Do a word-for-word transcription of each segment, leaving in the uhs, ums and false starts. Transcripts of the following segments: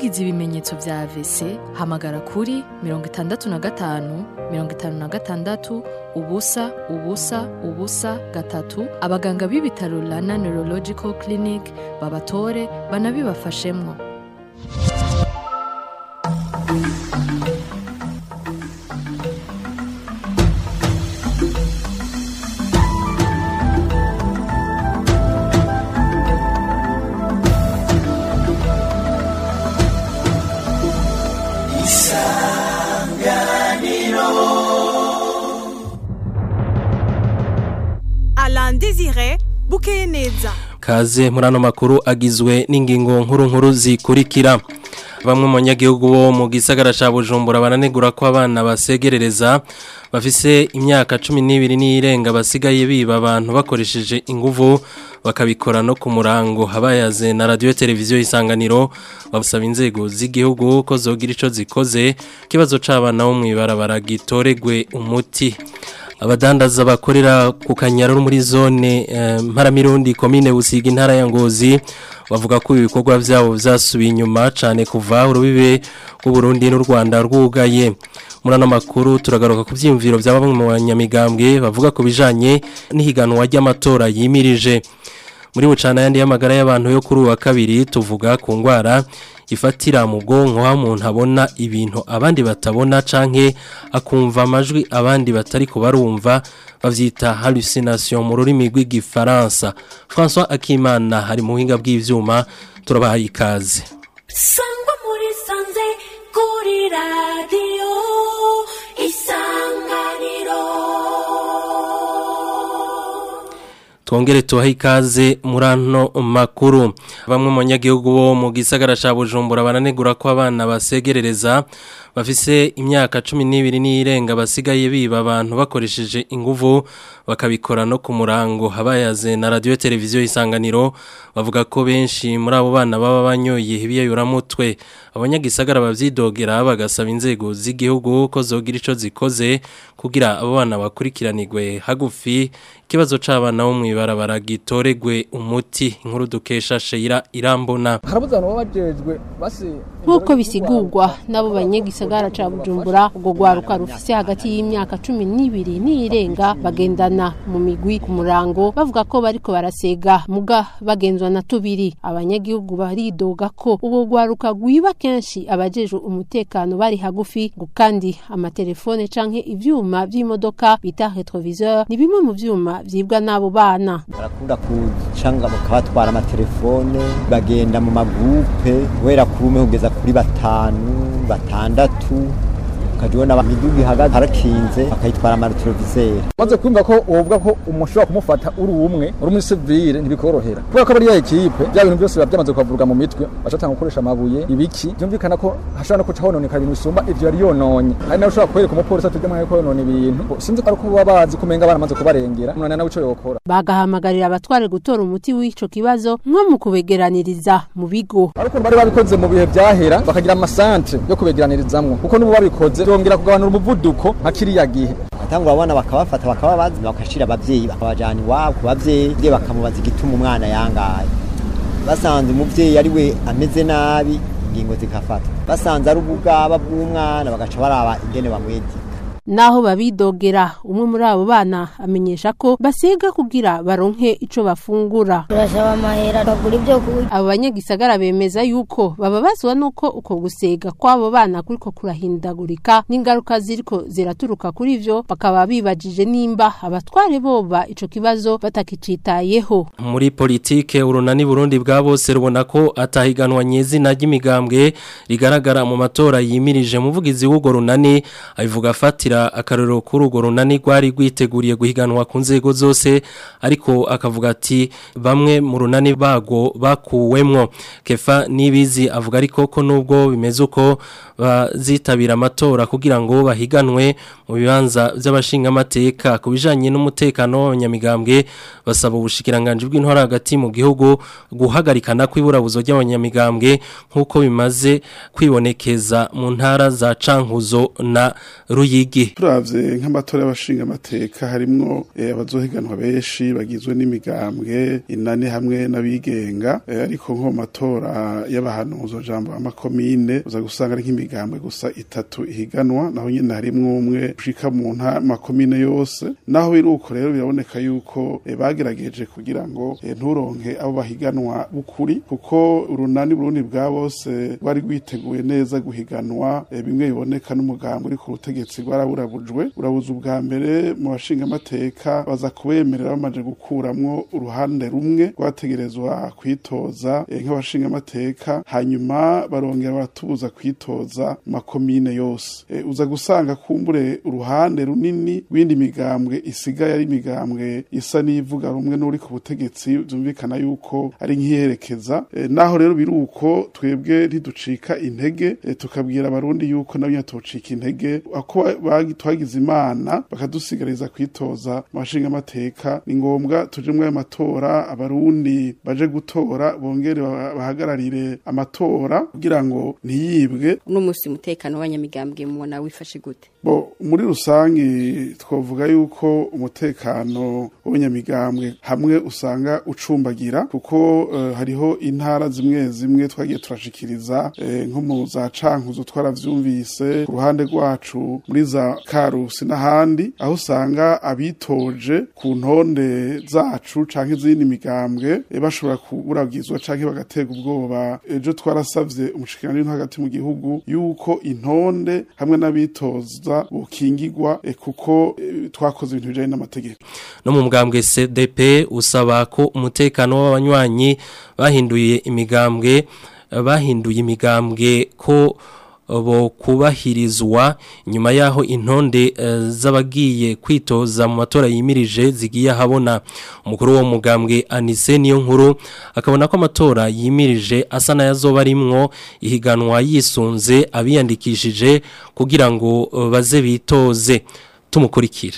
wagize ibimenyetso vya A V C hamagara kuri mirongo itandatu na gatanu mirongo itanu na gatandatu ubusa ubusa ubusa gatatu abaganga b'ibitaro Rana Neurological Clinic babatore banabibafashemwo. Desire bukeye neza. Kaze murano makuru agizwe n'ingingo nkuru nkuru zikurikira. Bamwe mu banyagihugu bo mu gisagara ca Bujumbura baranegura ko abana basegerereza bafise imyaka cumi n'ibiri n'irenga basigaye biba abantu bakoresheje inguvu bakabikora no ku murango. Habayaze na radio televiziyo Isanganiro babusaba inzego z'igihugu ko zogira ico zikoze kibazo c'abana bo mwibarabara gitoregwe umuti. Abadandaza bakorera ku Kanyaruru muri zone eh, Mparamirundi komine Busiga intara ya Ngozi bavuga ko ibikorwa vyabo vyasubiye inyuma cane kuva urubibe ku Burundi n'u Rwanda rwugaye. Murano makuru turagaruka ku vyimviro vya bamwe mu banyamigambwe bavuga ko bijanye n'ihiganwa ry'amatora yimirije. Muri bucana yandi y'amagara y'abantu yo kuri wa kabiri tuvuga ku ngwara ifatira mu bwonko ha umuntu abona ibintu abandi batabona canke akumva amajwi abandi batari ko barumva bavyita hallucination mu rurimi rw'igifaransa. François Akimana hari mu hinga bw'ivyuma turabahaye ikaze. Sangwa muri sanze kuri radio Isanganiro. Twongere tubahe ikaze murano makuru. Bamwe mu banyagihugu bo mu gisagara ca Bujumbura baranegura ko abana basegerereza bafise imyaka cumi n'ibiri n'irenga basigaye biba abantu bakoresheje inguvu bakabikora no ku murango. Habayaze na radio televiziyo Isanganiro bavuga ko benshi muri abo bana baba banyoye ibiyayuramutwe. Abanyagisagara bavyidogera bagasaba inzego z'igihugu ko zogira ico zikoze kugira abo bana bakurikiranirwe hagufi kibazo c'abana bo mwibarabara gitoregwe umuti. Inkuru dukesha Sheira Irambona. Harabuzana babajejwe basi nkuko bisigurwa nabo banyagisagara ca Bujumbura ubwo gwaruka rufise hagati y'imyaka cumi n'ibiri n'irenga bagendana mu migwi ku murango bavuga ko bariko barasega muga bagenzwa na tubiri. Abanyagihugu baridoga ko ubwo gwaruka gwiba kenshi abajejwe umutekano bari hagufi ngo kandi amatelefone canke ivyuma vy'imodoka bita retroviseur ni bimwe mu vyuma vyibwa nabo bana. Barakunda kucanga bakabatwara amatelefone bagenda mu magrupe wera kurume kugeza kuri batanu batandatu ukajona abamidugi hagaze harakinze bakayitwara amaretroviseur. Maze kwimba ko uvuga ko umushobora kumufata uri umwe uri muri civile ntibikorohera kubera ko bari ya equipe bya bintu byose babyamaze kuvuga mu mitwe bacatanga gukoresha amabuye ibiki byumvikana ko hashobora no kuca hononeka ibintu bisumba ivyo yari yononye hari nawe ushobora kwereka umupolisi atujye mwaye ko yonone ibintu sinzi ko baba bazi kumenga abana maze kubarengera none nawe ico yokora. Bagahamagarira abatware gutora umuti w'ico kibazo nko mu kubegeraniriza mu bigo ariko bari babikoze mu bihe byahera bakagira amasantre yo kubegeranirizamwo kuko nubu babikoze byongera kugabanura umuvuduko akiriya gihe. Atangura abana bakabafata bakaba bazi bakashira abavyeyi bakabajana iwabo ku bavyeyi bye bakamubaza igituma umwana yangaye. Basanze umuvyeyi ari we ameze nabi ingingo zikafata. Basanze ari ubugaba bw'umwana bagaca baraba ingene bamwedi. Naho babidogera umwe muri abo bana amenyesha ko basiga kugira baronke ico bafungura. Turashaba mahera bagura ibyo kurya. Abo banyagisagara bemeza yuko bababazwa nuko uko gusega kw'abo bana kuriko kurahindagurika n'ingaruka ziriko ziraturuka kuri ivyo bakaba bibajije nimba abatware boba ico kibazo batakicitayeho. Muri politike urunani Burundi bwa bose rubona ko atahiganwa nyezi na ry'imigambwe rigaragara mu matora yimirije. Muvugizi w'ugo runani abivuga afatira akarero kuri urwo runani rwari rwiteguriye guhiganwa ku nzego zose ariko akavuga ati bamwe mu runani bago bakuwemwo. Kefa Nibizi avuga ariko ko nubwo bimeze uko bazitabira amatora kugira ngo bahiganwe mu bibanza by'abashinga amateka kubijanye n'umutekano w'abanyamigambwe basaba ubushikiranganje bw'intwara hagati mu gihugu guhagarikana kwiburabuzo ry'abanyamigambwe nkuko bimaze kwibonekeza mu ntara za Cankuzo na Ruyigi. iki turavye nk'amatora y'abashinga amateka harimwo eh, abazohiganwa benshi bagizwe n'imigambwe inani hamwe n'abigenga eh, ariko nko matora y'abahanuzo jambo amakomine uza gusanga ari nk'imigambwe gusa itatu ihiganwa naho nyene harimwo umwe ushika mu nta makomine yose naho biruko rero biraboneka yuko eh, bagerageje kugira ngo eh, nturonke abo bahiganwa bukuri kuko urunani Burundi bwa bose bari gwiteguye neza guhiganwa e, bimwe biboneka n'umugambo uri ku rutegetsi rwaraburabujwe urabuza ubwa mbere mu bashinga amateka baza kubemerera bamaje gukuramwo uruhande rumwe rwategerezwa kwitoza e, nk'abashinga amateka hanyuma barongera batubuza kwitoza makomine yose e, uza gusanga kumbure uruhande runini windi migambwe isigaye ari migambwe isa n'ivuga rumwe n'uri ku butegetsi byumvikana yuko ari nk'iherekeza e, naho rero biruko twebwe ntiducika intege e, tukabwira abarundi yuko nabo nyatocika intege ako twagize imana bakadusigariza kwitoza amashinga amateka ni ngombwa tuje mu amatora abarundi baje gutora bongere bahagararire amatora kugira ngo ntiyibwe uno musi umutekano w'abanyamigambwe mubona wifashe gute bo muri rusangi twavuga yuko umutekano w'abanyamigambwe hamwe usanga ucumbagira kuko uh, hariho intara zimwe zimwe twagiye turashikiriza eh, nko mu za Cankuzo twaravyumvise ku ruhande rwacu muri za Karusi n'ahandi aho usanga abitoje ku ntonde zacu canke izindi migambwe e, bashobora kuburagizwa canke bagatega ubwoba ejo twarasavye umushikirano hagati mu gihugu yuko intonde hamwe n'abitoza bukingirwa e, kuko e, twakoze ibintu bijanye n'amategeko no mu mugambwe C D P usaba ko umutekano w'abanywanyi bahinduye imigambwe bahinduye imigambwe ko bo kubahirizwa nyuma yaho intonde uh, z'abagiye kwitoza mu matora yimirije zigiye habona umukuru wo mugambwe Anise niyo nkuru akabona ko amatora yimirije asa na yazoba arimwo ihiganwa yisunze abiyandikishije kugira ngo uh, baze bitoze tumukurikire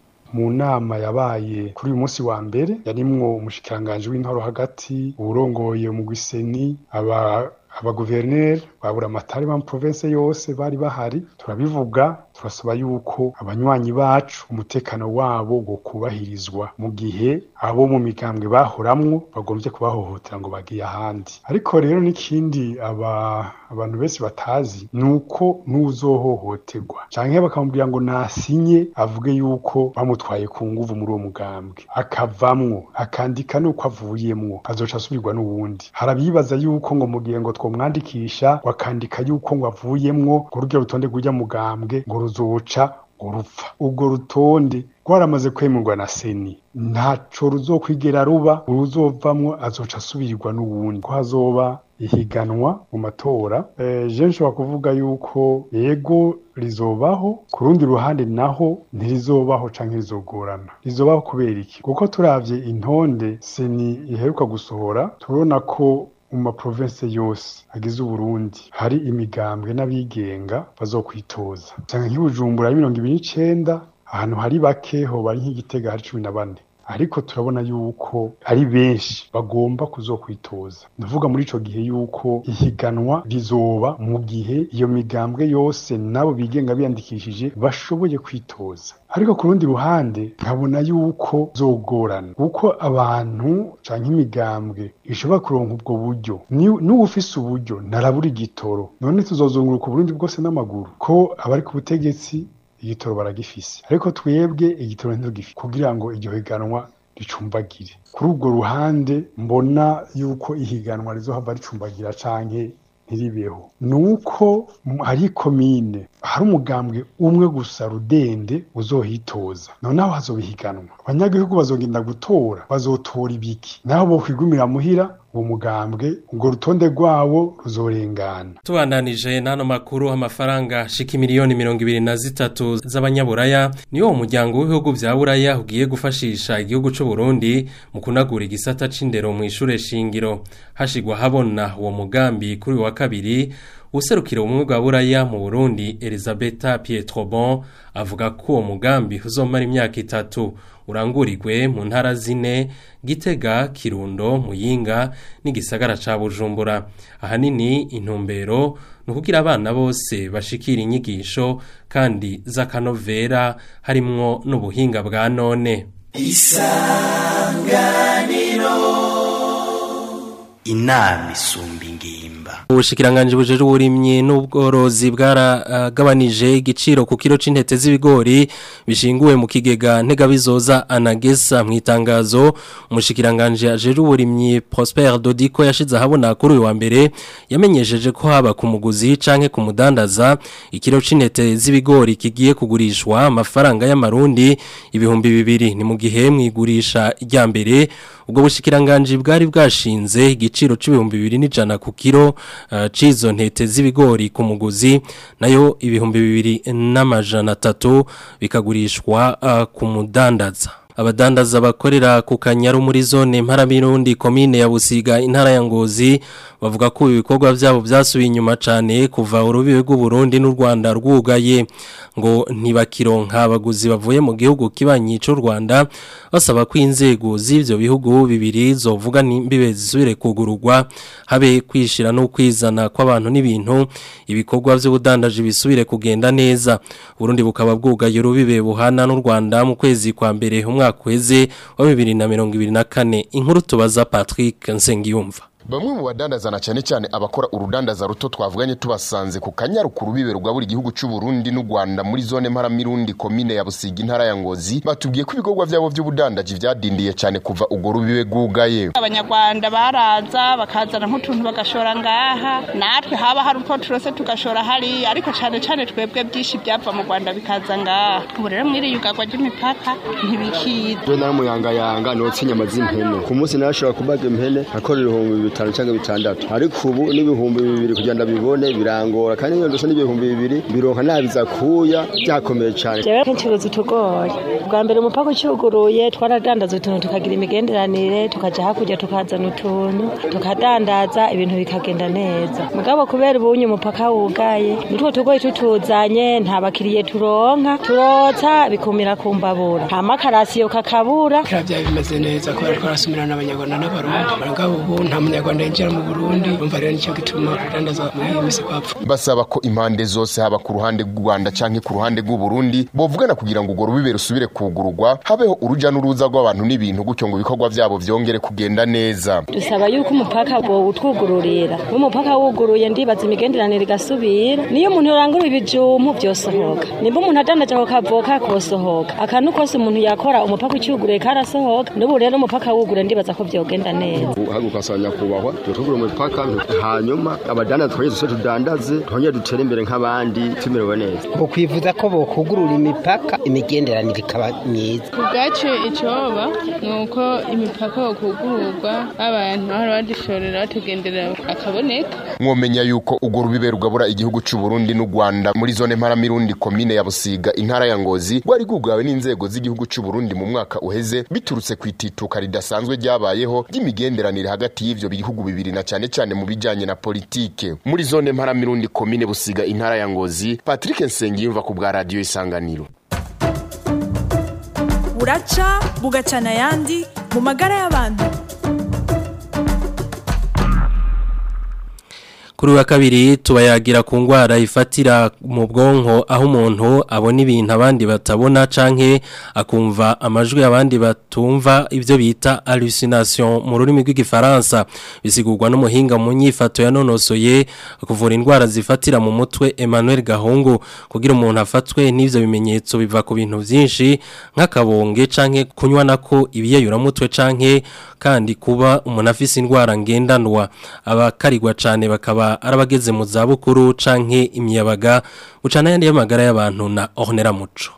mu nama yabaye kuri uyu munsi wa mbere yarimwo umushikiranganje w'intoro hagati urongoye mu Gwiseni aba abaguverneri babura amatari ba province yose bari bahari turabivuga turasaba yuko abanywanyi bacu umutekano wabo go kubahirizwa mu gihe abo mu migambwe bahoramwo bagombye kubahohotera ngo bagiye ahandi ariko rero nikindi aba abantu bese batazi nuko nuzohohoterwa canke bakamubwira ngo nasinye avuge yuko bamutwaye ku nguvu muri uwo mugambwe akavamwo akandika nuko avuyemwo azoca asubirwa n'uwundi harabibaza yuko ngo mugiye ngo twomwandikisha wakandika yuko ngo avuyemwo ngo rugero rutonde gujya mugambwe ngo ruzoca urupfa ubwo rutonde rwaramaze kwemurwa na seni ntaco ruzokwigera ruba uruzovamwo azoca asubirwa n'uwundi ko hazoba ihiganwa mu matora eh je nshobora kuvuga yuko yego rizobaho ku rundi ruhande naho ntirizobaho canke rizogorana rizobaho kubera iki kuko turavye intonde seni iheruka gusohora turona ko uma province yose agize Burundi hari imigambwe n'abigenga bazokwitoza cyangwa nk'Ibujumbura mirongo ibiri n'icenda ahantu hari bakeho bari nk'Igitega hari cumi na bane ariko turabona yuko ari benshi bagomba kuzokwitoza ndavuga muri ico gihe yuko ihiganwa rizoba mu gihe iyo migambwe yose nabo bigenga biyandikishije bashoboye kwitoza ariko ku rundi ruhande nkabona yuko zogorana kuko abantu canke imigambwe ishobora kuronka ubwo buryo n'ubufise uburyo narabura igitoro none tuzozunguruka Burundi bwose n'amaguru ko abari ku butegetsi igitoro baragifise ariko twebwe igitoro ntugifise kugira ngo iryo higanwa ricumbagire kuri ubwo ruhande mbona yuko ihiganwa rizohava ricumbagira canke ntiribeho nuko hari komine hari umugambwe umwe gusa rudende uzohitoza noneho hazobihiganwa abanyagihugu bazogenda gutora bazotora ibiki naho bo kwigumira muhira uwo mugambwe ngo rutonde rwabo ruzorengana tubandanije nano makuru amafaranga shika miliyoni mirongo ibiri na zitatu z'abanyaburaya niyo umuryango w'ibihugu vya buraya ugiye gufashisha igihugu c'u Burundi mu kunagura igisata c'indero mu ishure shingiro hashigwa habona uwo mugambi kuri wa kabiri userukira ubumwe bwa buraya mu Burundi Elisabetta Pietrobon avuga ko uwo mugambi uzomara imyaka itatu urangurirwe mu ntara zine Gitega, Kirundo, Muyinga n'igisagara ca Bujumbura. Ahanini intumbero nukugira abana bose bashikira inyigisho kandi z'akanovera harimwo n'ubuhinga bwa none. Isanganiro inama isumba ingimba. Ubushikiranganje bujeje uburimyi n'ubworozi bwaragabanije uh, igiciro ku kilo c'intete z'ibigori bishinguwe mu kigega ntega bizoza anagesa mu itangazo. Umushikiranganje ajeje uburimyi Prosper Dodiko yashize ahabona kuri uyu wa mbere yamenyesheje ko haba ku muguzi canke ku mudandaza ikilo c'intete z'ibigori kigiye kugurishwa amafaranga y'amarundi ibihumbi bibiri ni mu gihe mwigurisha rya mbere ubwo bushikiranganje bwari bwashinze igiciro c'ibihumbi bibiri n'ijana ku kilo uh, cizo ntete z'ibigori ku muguzi nayo ibihumbi bibiri n'amajana atatu bikagurishwa uh, ku mudandaza. Abadandaza bakorera ku Kanyaru muri zone Mparamirundi komine ya Busiga intara ya Ngozi bavuga ko ibikorwa byabo byasubiye inyuma cyane kuva urubibe rw'u Burundi n'u Rwanda rwugaye ngo ntibakironka abaguzi bavuye mu gihugu kibanyi cy'u Rwanda basaba ko inzego z'ivyo bihugu bibiri zovuga nimbibe zisubire kugururwa habe kwishira no kwizana kw'abantu n'ibintu ibikorwa by'ubudandaje bisubire kugenda neza. Burundi bukaba bwugaye urubibe buhana n'u Rwanda mu kwezi kwa mbere umwaka kweze wa bibiri na mirongo ibiri na kane. Inkuru tubaza Patrick Nsengiyumva. Bamwe mu badandazana cyane cyane abakora urudandaza ruto twavuganye tubasanze ku Kanyaru ku rubibe rwa buri gihugu cy'u Burundi n'u Rwanda muri zone Mparamirundi komine ya Busiga intara ya Ngozi batubwiye ko ibikorwa byabo by'ubudandaji byadindiye cyane kuva ugo rubibe gugaye. Abanyarwanda baraza bakazana nk'utuntu bagashora ngaha natwe haba hari uko turose tugashora hari ariko cyane cyane twebwe byinshi byava mu Rwanda bikaza ngaha. Ubu rero mwiri yugagwa ry'imipaka ntibikiza. We na muyanga yanga no tsinyama z'impene ku munsi nashobora kubaga impene akorera ibihumbi bitanu cyangwa bitandatu ariko ubu n'ibihumbi bibiri kugenda bibone birangora kandi iyo ndose n'ibihumbi bibiri bironka nabiza kuya byakomeye cyane. Jewe kenshi tugoye bwa mbere umupaka ucyuguruye twaradandaza utuntu tukagira imigenderanire tukaja hakurya tukazana utuntu tukadandaza ibintu bikagenda neza mugabo kubera ubunye umupaka wugaye nitwo tugoye tutuzanye nta bakiriye turonka turotsa bikumira kumbabura hama karasiyo kakabura bya bimeze neza kubera ko rasumira n'abanyarwanda n'abarundi mugabo ubu nta munyarwanda yinjira mu Burundi umva rero nicyo gituma udandaza muri iyi misi kwapfa. Basaba ko impande zose haba ku ruhande rw'u Rwanda canke ku ruhande rw'u Burundi bovugana kugira ngo ugoro rubibe rusubire kugururwa habeho uruja n'uruza rw'abantu n'ibintu gutyo ngo ibikorwa byabo vyongere kugenda neza. Dusaba yuko umupaka wo utwugururira umupaka wuguruye ndibaza imigenderanire igasubira niyo umuntu yorangura ibijumpu byosohoka nimba umuntu adandaje ko kavoka kosohoka akantu kose umuntu yakora umupaka ucyuguruye karasohoka n'ubu rero umupaka wugure ndibaza ko byogenda neza. Hagukasanya kubahwa tutugura umupaka hanyuma abadana twaje duso tudandaze twongera dutere imbere nk'abandi tumerewe neza. Ngo kwivuza ko bokugurura imipaka imigenderanire ikaba myiza. Kugace icoba nuko imipaka yokugururwa abantu aho badishorera batugendera akaboneka. Mwomenya yuko ugo rubibe rugabura igihugu cy'u Burundi n'u Rwanda muri zone Mparamirundi komine ya Busiga intara ya Ngozi gwari gugawe n'inzego z'igihugu cy'u Burundi mu mwaka uheze biturutse kwitituka ridasanzwe ryabayeho y'imigenderanire hagati y'ivyo bihugu bibiri na cyane cyane mu bijanye na politike. Muri zone Mparamirundi komine Busiga intara ya Ngozi Patrick Nsengiyumva ku bwa radio Isanganiro. Buraca bugacana yandi mu magara y'abantu. Kuri wa kabiri tubayagira ku ngwara ifatira mu bwonko aho umuntu abona ibintu abandi batabona canke akumva amajwi abandi batumva ibyo bita hallucination mu rurimi rw'igifaransa bisigurwa n'umuhinga mu nyifato yanonosoye kuvura indwara zifatira mu mutwe Emmanuel Gahungu kugira umuntu afatwe n'ivyo bimenyetso biva ku bintu byinshi nk'akabonge canke kunywa nako ibiyeyura mutwe canke kandi kuba umuntu afise indwara ngendanwa abakarigwa cane bakaba arabageze mu zabukuru canke imyabaga ucana yandi y'amagara y'abantu na Ornera Muco.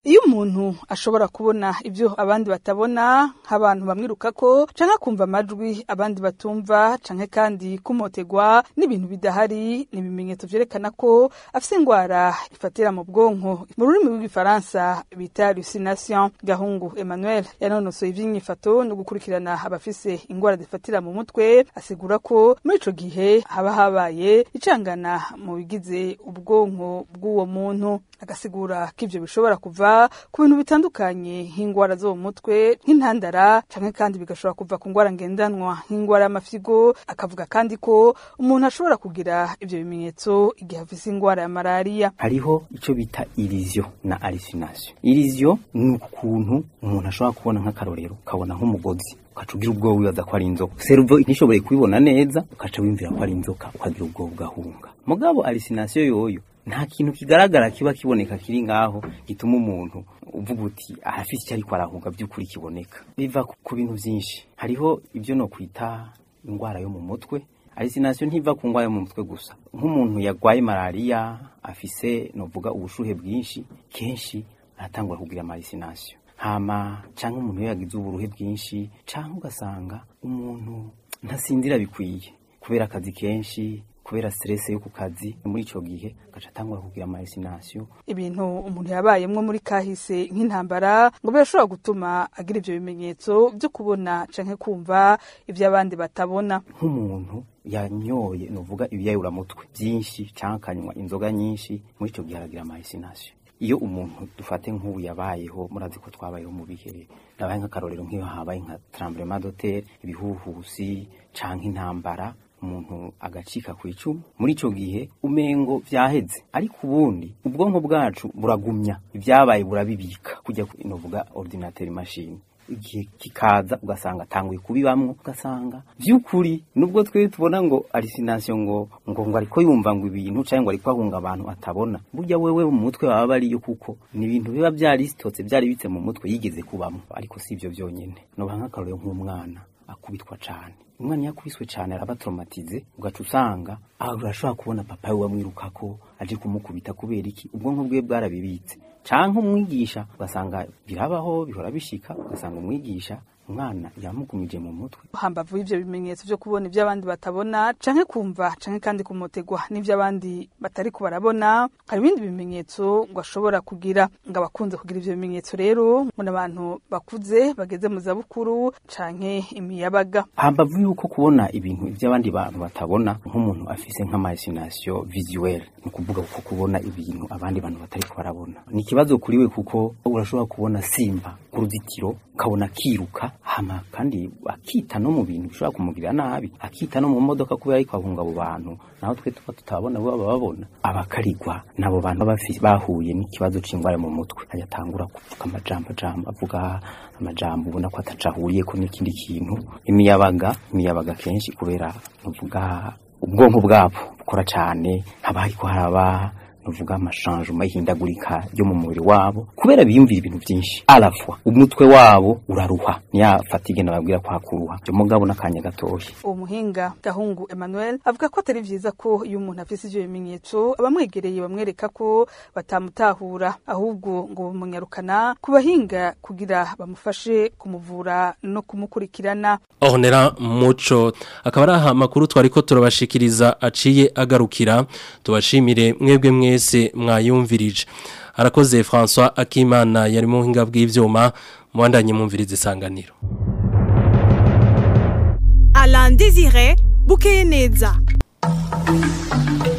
iyo umuntu ashobora kubona ibyo abandi batabona nk'abantu bamwirukako canke kumva amajwi abandi batumva canke kandi kumotegwa n'ibintu bidahari ni ibimenyetso vyerekana ko afise ingwara ifatira mu bwonko mu rurimi rw'igifaransa bita hallucination. Gahungu Emmanuel yanonosoye ivy'inyifato no gukurikirana abafise ingwara zifatira mu mutwe asigura ko muri ico gihe haba habaye icangana mu bigize ubwonko bw'uwo muntu, agasigura ko ivyo bishobora kuva ku bintu bitandukanye nk'ingwara zo mu mutwe nk'intandara canke kandi bigashobora kuva ku ngwara ngendanwa nk'ingwara y'amafyigo. Akavuga kandi ko umuntu ashobora kugira ivyo bimenyetso igihe afise ingwara ya malaria. Hariho ico bita illusion na hallucination. Illusion ni ukuntu umuntu ashobora kubona nk'akarorero ukabona nk'umugozi ukacugira ubwo wibaza ko ari inzoka, servo ntishoboye kubibona neza ukaca wimvira ko ari inzoka ukagira ubwo bugahunga. Mugabo hallucination yoyo nta kintu kigaragara kiba kiboneka kiri ngaho gituma umuntu uvuga uti arafise icyo ariko arahunga by'ukuri kiboneka. Biva ku bintu byinshi, hariho ibyo no kwita ingwara yo mu mutwe. Hallucination ntiva ku ngwara yo mu mutwe gusa, nk'umuntu yagwaye malaria afise novuga ubushuhe bwinshi kenshi aratangwa kugira hallucination. Hama canke umuntu yagize uburuhe bwinshi canke ugasanga umuntu ntasinzira bikwiye kubera akazi kenshi, kubera stress yo ku kazi, muri ico gihe gaca tangura kugira hallucination. Ibintu umuntu yabayemwe muri kahise nk'intambara ngo birashobora gutuma agira ivyo bimenyetso byo kubona canke kumva ivyo abandi batabona. Nk'umuntu yanyoye novuga ibiyayura mutwe byinshi canke akanywa inzoga nyinshi, muri ico gihe aragira hallucination. Iyo umuntu dufate nk'ubu yabayeho, murazi ko twabayeho mu bihe nabaye nk'akarorero nk'iyo habaye nka tremblement de terre, ibihuhusi canke intambara, umuntu agacika ku icumu, muri ico gihe umengo vyaheze, ariko ubundi ubwonko bwacu buragumya ibyabaye burabibika kujya inovuga ordinateur machine. Igihe kikaza ugasanga tanguye kubibamwo, ugasanga vy'ukuri nubwo twe tubona ngo hallucination ngo ngo ngo ariko yumva ngo ibintu cyangwa ngo ariko ahunga abantu atabona, burya wewe mu mutwe baba bari yo kuko ni ibintu biba byari sitotse byari bitse mu mutwe yigeze kubamwo. Ariko si ivyo byonyene, no banka karore nk'umwana akubitwa cane, umwana yakubiswe cane araba traumatize, ugaca usanga arashobora kubona papa we wamwirukako aje kumukubita kubera iki ubwonko bwe bwarabibitse. Canke umwigisha ugasanga birabaho bihora bishika, ugasanga umwigisha umwana yamugumije mu mutwe. Hambavu ivyo bimenyetso byo kubona ivyo abandi batabona canke kumva canke kandi kumotegwa n'ivyo abandi batari kubarabona, hari ibindi bimenyetso ngo ashobora kugira. Ngo abakunze kugira ivyo bimenyetso rero ngo n'abantu bakuze bageze mu zabukuru canke imiyabaga. Hambavu yuko kubona ibintu ivyo abandi bantu batabona, nk'umuntu afise nk'hallucination visuelle, ni kuvuga ko kubona ibintu abandi bantu batari kubarabona, ni kibazo kuriwe kuko urashobora kubona simba ku ruzitiro ukabona kiruka, hama kandi akita no mu bintu bishobora kumugirira nabi, akita no mu modoka kubera ariko ahunga abo bantu, naho twe tuba tutabona bo bababona. Abakarigwa nabo bantu bahuye n'ikibazo c'ingwara mu mutwe, ajatangura kuvuga amajambo jambo avuga amajambo ubona ko atacahuriye ko n'ikindi kintu. Imiyabaga imiyabaga kenshi kubera uvuga ubwonko bwabo bukora cane, haba hariko haraba nuvuga amashangement y'ihindagurika ryo mu mubiri wabo kubera biyumvira ibintu byinshi, alafwa umutwe wabo uraruha, niya fatigue nababwira kwa kuruha byo mugabo nakanya gatoshi. Uwo muhinga Gahungu Emmanuel avuga ko atari vyiza ko iyo umuntu afise ivyo bimenyetso abamwegereye bamwereka ko batamutahura, ahubwo ngo bumunyarukana ku bahinga kugira bamufashe kumuvura no kumukurikirana. Honera Muco akaba ari aha makuru twariko turabashikiriza aciye agarukira. Tubashimire mwebwe mwese mwayumvirije. Arakoze François Akimana yari mu hinga bw'ivyuma, mwandanye mumvirize Isanganiro. Alain Désiré Bukeyeneza.